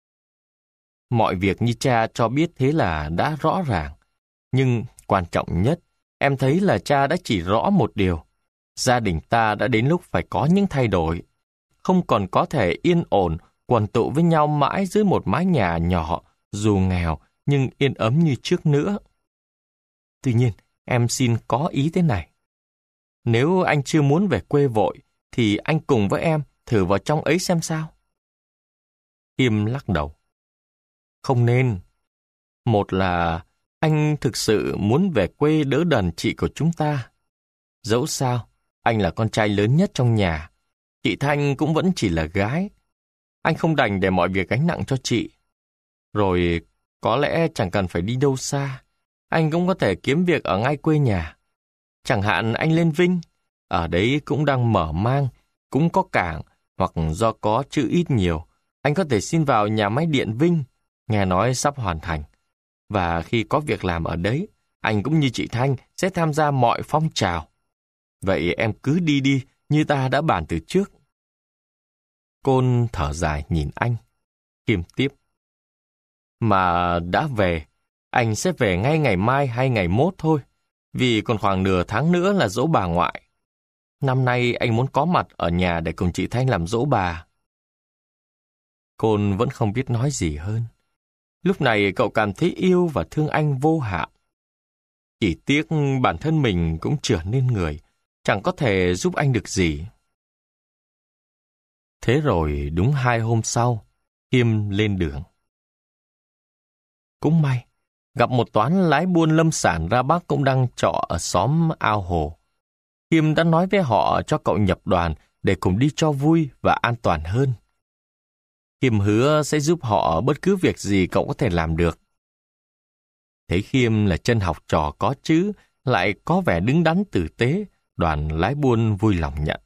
Mọi việc như cha cho biết thế là đã rõ ràng. Nhưng quan trọng nhất, em thấy là cha đã chỉ rõ một điều. Gia đình ta đã đến lúc phải có những thay đổi. Không còn có thể yên ổn, quần tụ với nhau mãi dưới một mái nhà nhỏ, dù nghèo, nhưng yên ấm như trước nữa. Tuy nhiên, em xin có ý thế này. Nếu anh chưa muốn về quê vội, thì anh cùng với em thử vào trong ấy xem sao. Khiêm lắc đầu. Không nên. Một là anh thực sự muốn về quê đỡ đần chị của chúng ta. Dẫu sao, anh là con trai lớn nhất trong nhà. Chị Thanh cũng vẫn chỉ là gái. Anh không đành để mọi việc gánh nặng cho chị. Rồi có lẽ chẳng cần phải đi đâu xa. Anh cũng có thể kiếm việc ở ngay quê nhà. Chẳng hạn anh lên Vinh. Ở đấy cũng đang mở mang, cũng có cảng, hoặc do có chữ ít nhiều. Anh có thể xin vào nhà máy điện Vinh, nghe nói sắp hoàn thành. Và khi có việc làm ở đấy, anh cũng như chị Thanh sẽ tham gia mọi phong trào. Vậy em cứ đi đi, như ta đã bàn từ trước. Côn thở dài nhìn anh. Khiêm tiếp. Mà đã về, anh sẽ về ngay ngày mai hay ngày mốt thôi, vì còn khoảng nửa tháng nữa là giỗ bà ngoại. Năm nay anh muốn có mặt ở nhà để cùng chị Thanh làm giỗ bà. Côn vẫn không biết nói gì hơn. Lúc này cậu cảm thấy yêu và thương anh vô hạn. Chỉ tiếc bản thân mình cũng trở nên người, chẳng có thể giúp anh được gì. Thế rồi đúng hai hôm sau, Khiêm lên đường. Cũng may, gặp một toán lái buôn lâm sản ra Bắc cũng đang trọ ở xóm Ao Hồ. Khiêm đã nói với họ cho cậu nhập đoàn để cùng đi cho vui và an toàn hơn. Khiêm hứa sẽ giúp họ bất cứ việc gì cậu có thể làm được. Thấy Khiêm là chân học trò có chữ, lại có vẻ đứng đắn tử tế, đoàn lái buôn vui lòng nhận.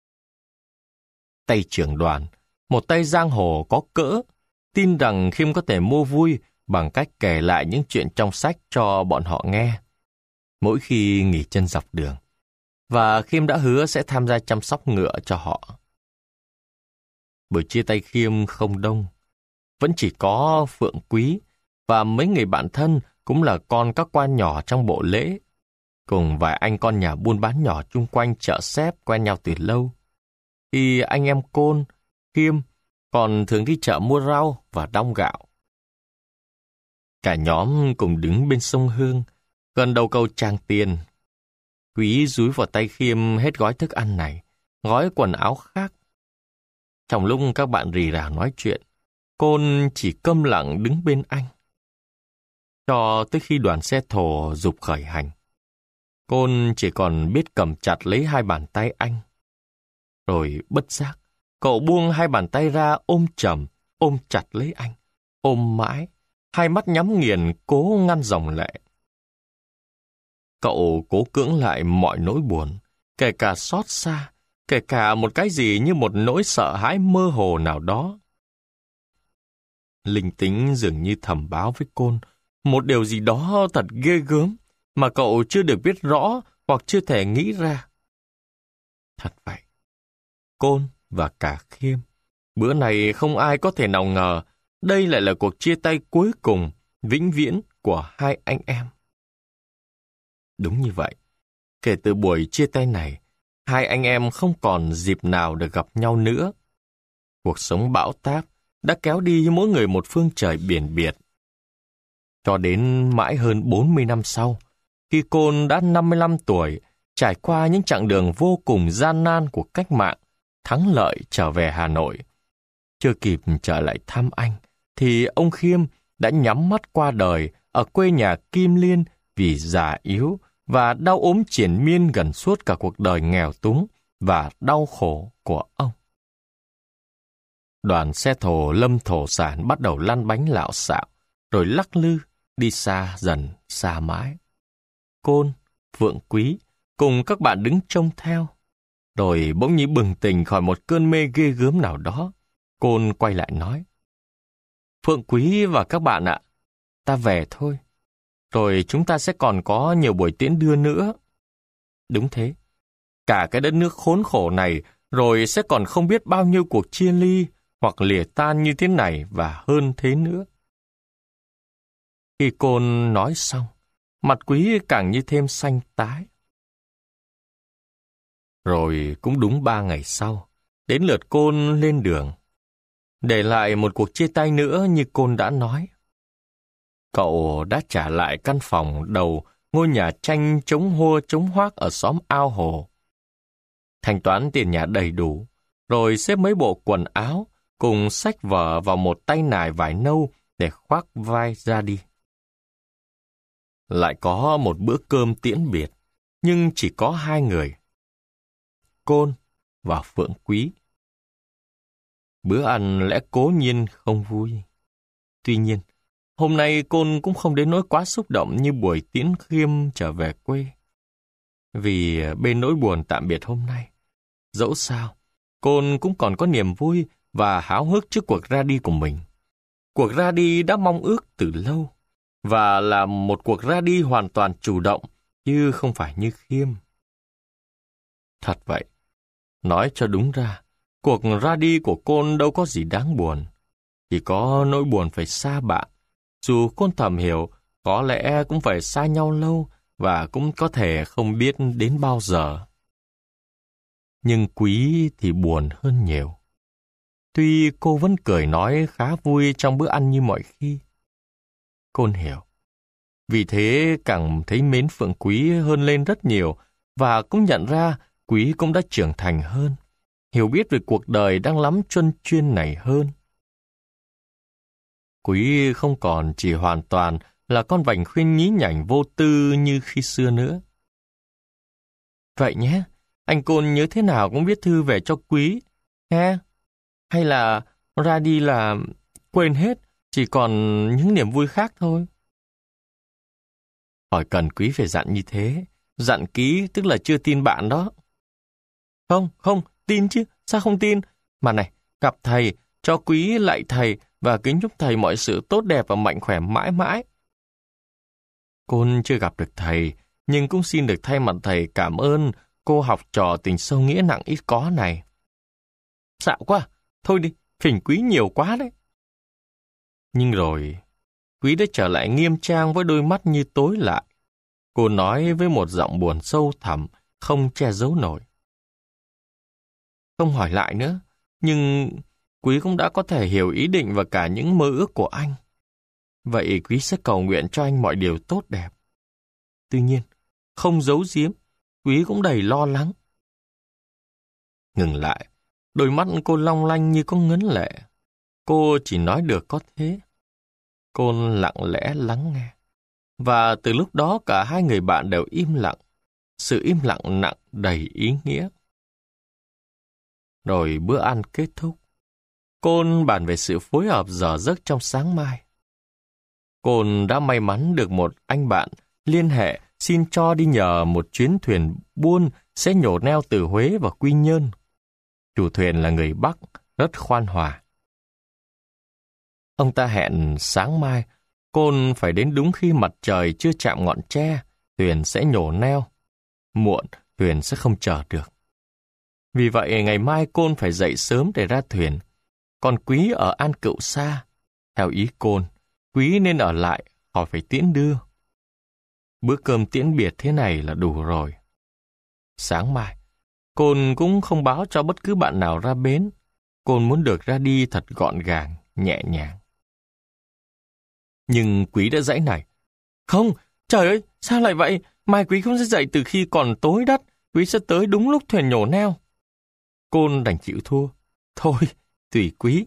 Tay trưởng đoàn, một tay giang hồ có cỡ, tin rằng Khiêm có thể mua vui bằng cách kể lại những chuyện trong sách cho bọn họ nghe, mỗi khi nghỉ chân dọc đường. Và Khiêm đã hứa sẽ tham gia chăm sóc ngựa cho họ. Buổi chia tay Khiêm không đông, vẫn chỉ có Phượng Quý và mấy người bạn thân cũng là con các quan nhỏ trong bộ lễ, cùng vài anh con nhà buôn bán nhỏ chung quanh chợ xếp quen nhau từ lâu. Thì anh em Côn, Khiêm còn thường đi chợ mua rau và đong gạo. Cả nhóm cùng đứng bên sông Hương, gần đầu cầu Tràng Tiền. Quý dúi vào tay Khiêm hết gói thức ăn này, gói quần áo khác. Trong lúc các bạn rì rào nói chuyện, Côn chỉ câm lặng đứng bên anh. Cho tới khi đoàn xe thồ giục khởi hành, Côn chỉ còn biết cầm chặt lấy hai bàn tay anh. Rồi bất giác, cậu buông hai bàn tay ra ôm chầm, ôm chặt lấy anh, ôm mãi, hai mắt nhắm nghiền cố ngăn dòng lệ. Cậu cố cưỡng lại mọi nỗi buồn, kể cả xót xa, kể cả một cái gì như một nỗi sợ hãi mơ hồ nào đó. Linh tính dường như thầm báo với Côn một điều gì đó thật ghê gớm mà cậu chưa được biết rõ hoặc chưa thể nghĩ ra. Thật vậy, Côn và cả Khiêm, bữa này không ai có thể nào ngờ đây lại là cuộc chia tay cuối cùng, vĩnh viễn của hai anh em. Đúng như vậy, kể từ buổi chia tay này, hai anh em không còn dịp nào được gặp nhau nữa. Cuộc sống bão táp đã kéo đi mỗi người một phương trời biển biệt. Cho đến mãi hơn bốn mươi năm sau, khi Côn đã năm mươi lăm tuổi, trải qua những chặng đường vô cùng gian nan của cách mạng, thắng lợi trở về Hà Nội. Chưa kịp trở lại thăm anh, thì ông Khiêm đã nhắm mắt qua đời ở quê nhà Kim Liên vì già yếu và đau ốm triền miên gần suốt cả cuộc đời nghèo túng và đau khổ của ông. Đoàn xe thồ lâm thổ sản bắt đầu lăn bánh lạo xạo, rồi lắc lư, đi xa dần, xa mãi. Côn, Phượng Quý cùng các bạn đứng trông theo. Rồi bỗng nhiên bừng tỉnh khỏi một cơn mê ghê gớm nào đó, Côn quay lại nói: Phượng Quý và các bạn ạ, ta về thôi. Rồi chúng ta sẽ còn có nhiều buổi tiễn đưa nữa. Đúng thế, cả cái đất nước khốn khổ này rồi sẽ còn không biết bao nhiêu cuộc chia ly hoặc lìa tan như thế này và hơn thế nữa. Khi Côn nói xong, mặt Quý càng như thêm xanh tái. Rồi cũng đúng ba ngày sau, đến lượt Côn lên đường. Để lại một cuộc chia tay nữa như Côn đã nói. Cậu đã trả lại căn phòng đầu ngôi nhà tranh chống hua chống hoác ở xóm Ao Hồ. Thanh toán tiền nhà đầy đủ, rồi xếp mấy bộ quần áo cùng xách vở vào một tay nải vải nâu để khoác vai ra đi. Lại có một bữa cơm tiễn biệt, nhưng chỉ có hai người, Côn và Phượng Quý. Bữa ăn lẽ cố nhiên không vui. Tuy nhiên, hôm nay Côn cũng không đến nỗi quá xúc động như buổi tiễn Khiêm trở về quê. Vì bên nỗi buồn tạm biệt hôm nay, dẫu sao, Côn cũng còn có niềm vui và háo hức trước cuộc ra đi của mình. Cuộc ra đi đã mong ước từ lâu, và là một cuộc ra đi hoàn toàn chủ động, chứ không phải như Khiêm. Thật vậy, nói cho đúng ra, cuộc ra đi của Côn đâu có gì đáng buồn. Chỉ có nỗi buồn phải xa bạn. Dù Côn thầm hiểu, có lẽ cũng phải xa nhau lâu và cũng có thể không biết đến bao giờ. Nhưng Quý thì buồn hơn nhiều. Tuy cô vẫn cười nói khá vui trong bữa ăn như mọi khi. Côn hiểu. Vì thế càng thấy mến Phượng Quý hơn lên rất nhiều và cũng nhận ra Quý cũng đã trưởng thành hơn, hiểu biết về cuộc đời đang lắm chuân chuyên này hơn. Quý không còn chỉ hoàn toàn là con vành khuyên nhí nhảnh vô tư như khi xưa nữa. Vậy nhé, anh Côn nhớ thế nào cũng viết thư về cho Quý, nghe? Hay là ra đi là quên hết, chỉ còn những niềm vui khác thôi? Hỏi cần Quý phải dặn như thế, dặn ký tức là chưa tin bạn đó. Không, không, tin chứ, sao không tin? Mà này, gặp thầy, cho Quý lạy thầy và kính chúc thầy mọi sự tốt đẹp và mạnh khỏe mãi mãi. Côn chưa gặp được thầy, nhưng cũng xin được thay mặt thầy cảm ơn cô học trò tình sâu nghĩa nặng ít có này. Xạo quá, thôi đi, phỉnh Quý nhiều quá đấy. Nhưng rồi, Quý đã trở lại nghiêm trang với đôi mắt như tối lại. Cô nói với một giọng buồn sâu thẳm, không che giấu nổi. Không hỏi lại nữa, nhưng Quý cũng đã có thể hiểu ý định và cả những mơ ước của anh. Vậy Quý sẽ cầu nguyện cho anh mọi điều tốt đẹp. Tuy nhiên, không giấu giếm, Quý cũng đầy lo lắng. Ngừng lại, đôi mắt cô long lanh như có ngấn lệ. Cô chỉ nói được có thế. Côn lặng lẽ lắng nghe. Và từ lúc đó cả hai người bạn đều im lặng. Sự im lặng nặng đầy ý nghĩa. Rồi bữa ăn kết thúc. Côn bàn về sự phối hợp giờ giấc trong sáng mai. Côn đã may mắn được một anh bạn liên hệ xin cho đi nhờ một chuyến thuyền buôn sẽ nhổ neo từ Huế và Quy Nhơn. Chủ thuyền là người Bắc, rất khoan hòa. Ông ta hẹn sáng mai, Côn phải đến đúng khi mặt trời chưa chạm ngọn tre, thuyền sẽ nhổ neo. Muộn, thuyền sẽ không chờ được. Vì vậy, ngày mai Côn phải dậy sớm để ra thuyền. Còn Quý ở An Cựu xa. Theo ý Côn, Quý nên ở lại, khỏi phải tiễn đưa. Bữa cơm tiễn biệt thế này là đủ rồi. Sáng mai, Côn cũng không báo cho bất cứ bạn nào ra bến. Côn muốn được ra đi thật gọn gàng, nhẹ nhàng. Nhưng Quý đã giãy nảy. Không, trời ơi, sao lại vậy? Mai Quý không sẽ dậy từ khi còn tối đắt. Quý sẽ tới đúng lúc thuyền nhổ neo. Côn đành chịu thua. Thôi, tùy Quý.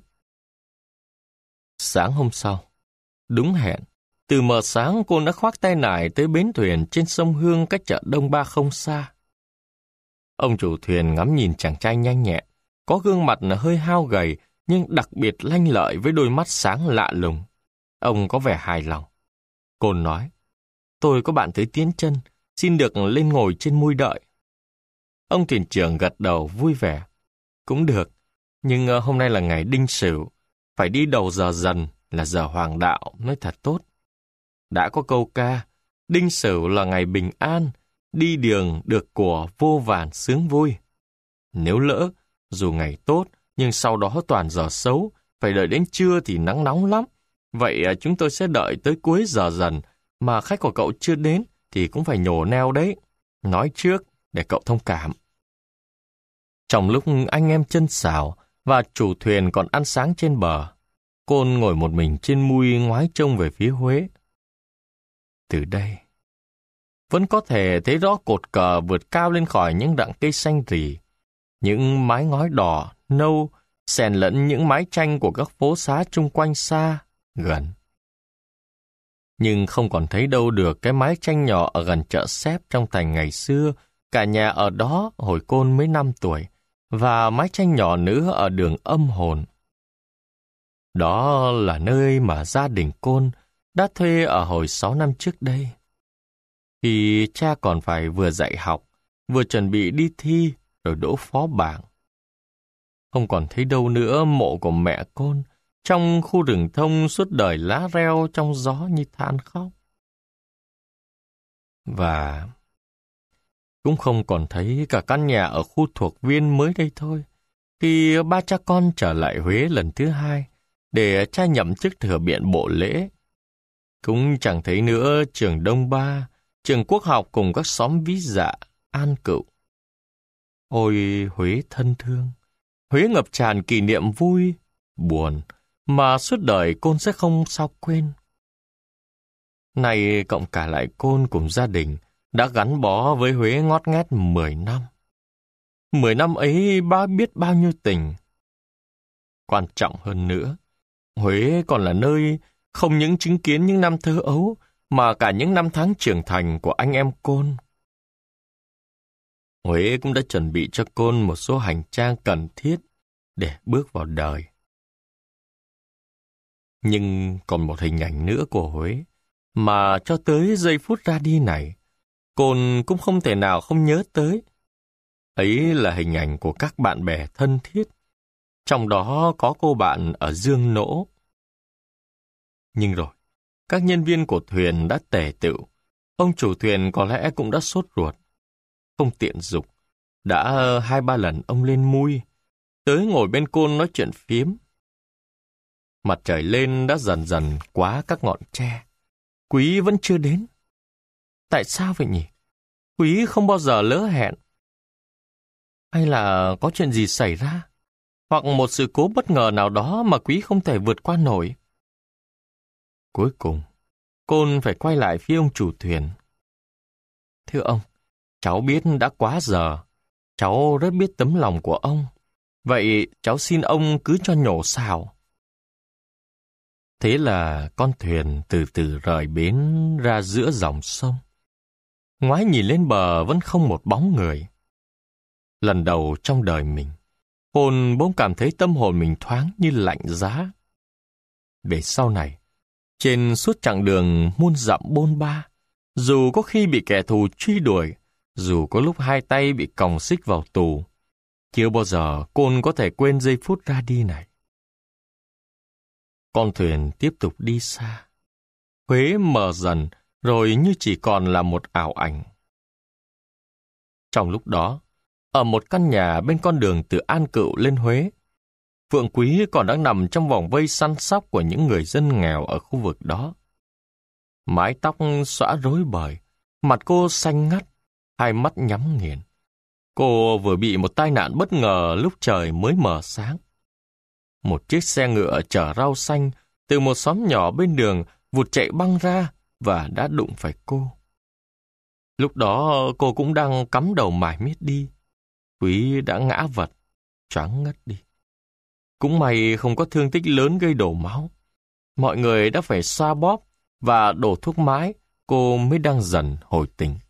Sáng hôm sau, đúng hẹn, từ mờ sáng Côn đã khoác tay nải tới bến thuyền trên sông Hương cách chợ Đông Ba không xa. Ông chủ thuyền ngắm nhìn chàng trai nhanh nhẹn, có gương mặt hơi hao gầy nhưng đặc biệt lanh lợi với đôi mắt sáng lạ lùng. Ông có vẻ hài lòng. Côn nói, tôi có bạn tới tiến chân, xin được lên ngồi trên mui đợi. Ông thuyền trưởng gật đầu vui vẻ. Cũng được, nhưng hôm nay là ngày Đinh Sửu, phải đi đầu giờ dần là giờ hoàng đạo mới thật tốt. Đã có câu ca, Đinh Sửu là ngày bình an, đi đường được của vô vàn sướng vui. Nếu lỡ, dù ngày tốt, nhưng sau đó toàn giờ xấu, phải đợi đến trưa thì nắng nóng lắm. Vậy chúng tôi sẽ đợi tới cuối giờ dần, mà khách của cậu chưa đến thì cũng phải nhổ neo đấy. Nói trước để cậu thông cảm. Trong lúc anh em chân xào và chủ thuyền còn ăn sáng trên bờ, Côn ngồi một mình trên mui ngoái trông về phía Huế. Từ đây, vẫn có thể thấy rõ cột cờ vượt cao lên khỏi những rặng cây xanh rì, những mái ngói đỏ, nâu, xen lẫn những mái tranh của các phố xá chung quanh xa, gần. Nhưng không còn thấy đâu được cái mái tranh nhỏ ở gần chợ xếp trong thành ngày xưa, cả nhà ở đó hồi Côn mới năm tuổi, và mái tranh nhỏ nữa ở đường Âm Hồn. Đó là nơi mà gia đình Côn đã thuê ở hồi sáu năm trước đây. Khi cha còn phải vừa dạy học, vừa chuẩn bị đi thi rồi đỗ phó bảng. Không còn thấy đâu nữa mộ của mẹ Côn trong khu rừng thông suốt đời lá reo trong gió như than khóc. Và cũng không còn thấy cả căn nhà ở khu thuộc viên mới đây thôi, khi ba cha con trở lại Huế lần thứ hai để cha nhậm chức thừa biện bộ lễ. Cũng chẳng thấy nữa trường Đông Ba, trường Quốc học cùng các xóm Ví Dạ, An Cựu. Ôi Huế thân thương, Huế ngập tràn kỷ niệm vui, buồn, mà suốt đời Côn sẽ không sao quên. Này cộng cả lại Côn cùng gia đình đã gắn bó với Huế ngót nghét mười năm. Mười năm ấy ba biết bao nhiêu tình. Quan trọng hơn nữa, Huế còn là nơi không những chứng kiến những năm thơ ấu, mà cả những năm tháng trưởng thành của anh em Côn. Huế cũng đã chuẩn bị cho Côn một số hành trang cần thiết để bước vào đời. Nhưng còn một hình ảnh nữa của Huế, mà cho tới giây phút ra đi này, Côn cũng không thể nào không nhớ tới. Ấy là hình ảnh của các bạn bè thân thiết, trong đó có cô bạn ở Dương Nỗ. Nhưng rồi, các nhân viên của thuyền đã tề tựu, ông chủ thuyền có lẽ cũng đã sốt ruột. Không tiện dục, đã hai ba lần ông lên mui, tới ngồi bên Côn nói chuyện phiếm. Mặt trời lên đã dần dần quá các ngọn tre. Quý vẫn chưa đến. Tại sao vậy nhỉ? Quý không bao giờ lỡ hẹn. Hay là có chuyện gì xảy ra? Hoặc một sự cố bất ngờ nào đó mà Quý không thể vượt qua nổi? Cuối cùng, Côn phải quay lại phía ông chủ thuyền. Thưa ông, cháu biết đã quá giờ. Cháu rất biết tấm lòng của ông. Vậy cháu xin ông cứ cho nhổ xào. Thế là con thuyền từ từ rời bến ra giữa dòng sông. Ngoái nhìn lên bờ vẫn không một bóng người. Lần đầu trong đời mình, Côn bỗng cảm thấy tâm hồn mình thoáng như lạnh giá. Về sau này, trên suốt chặng đường muôn dặm bôn ba, dù có khi bị kẻ thù truy đuổi, dù có lúc hai tay bị còng xích vào tù, chưa bao giờ Côn có thể quên giây phút ra đi này. Con thuyền tiếp tục đi xa. Huế mờ dần, rồi như chỉ còn là một ảo ảnh. Trong lúc đó, ở một căn nhà bên con đường từ An Cựu lên Huế, Phượng Quý còn đang nằm trong vòng vây săn sóc của những người dân nghèo ở khu vực đó. Mái tóc xõa rối bời, mặt cô xanh ngắt, hai mắt nhắm nghiền. Cô vừa bị một tai nạn bất ngờ lúc trời mới mờ sáng. Một chiếc xe ngựa chở rau xanh từ một xóm nhỏ bên đường vụt chạy băng ra và đã đụng phải cô. Lúc đó cô cũng đang cắm đầu mải miết đi. Quý đã ngã vật, choáng ngất đi. Cũng may không có thương tích lớn gây đổ máu. Mọi người đã phải xoa bóp và đổ thuốc mái, cô mới đang dần hồi tỉnh.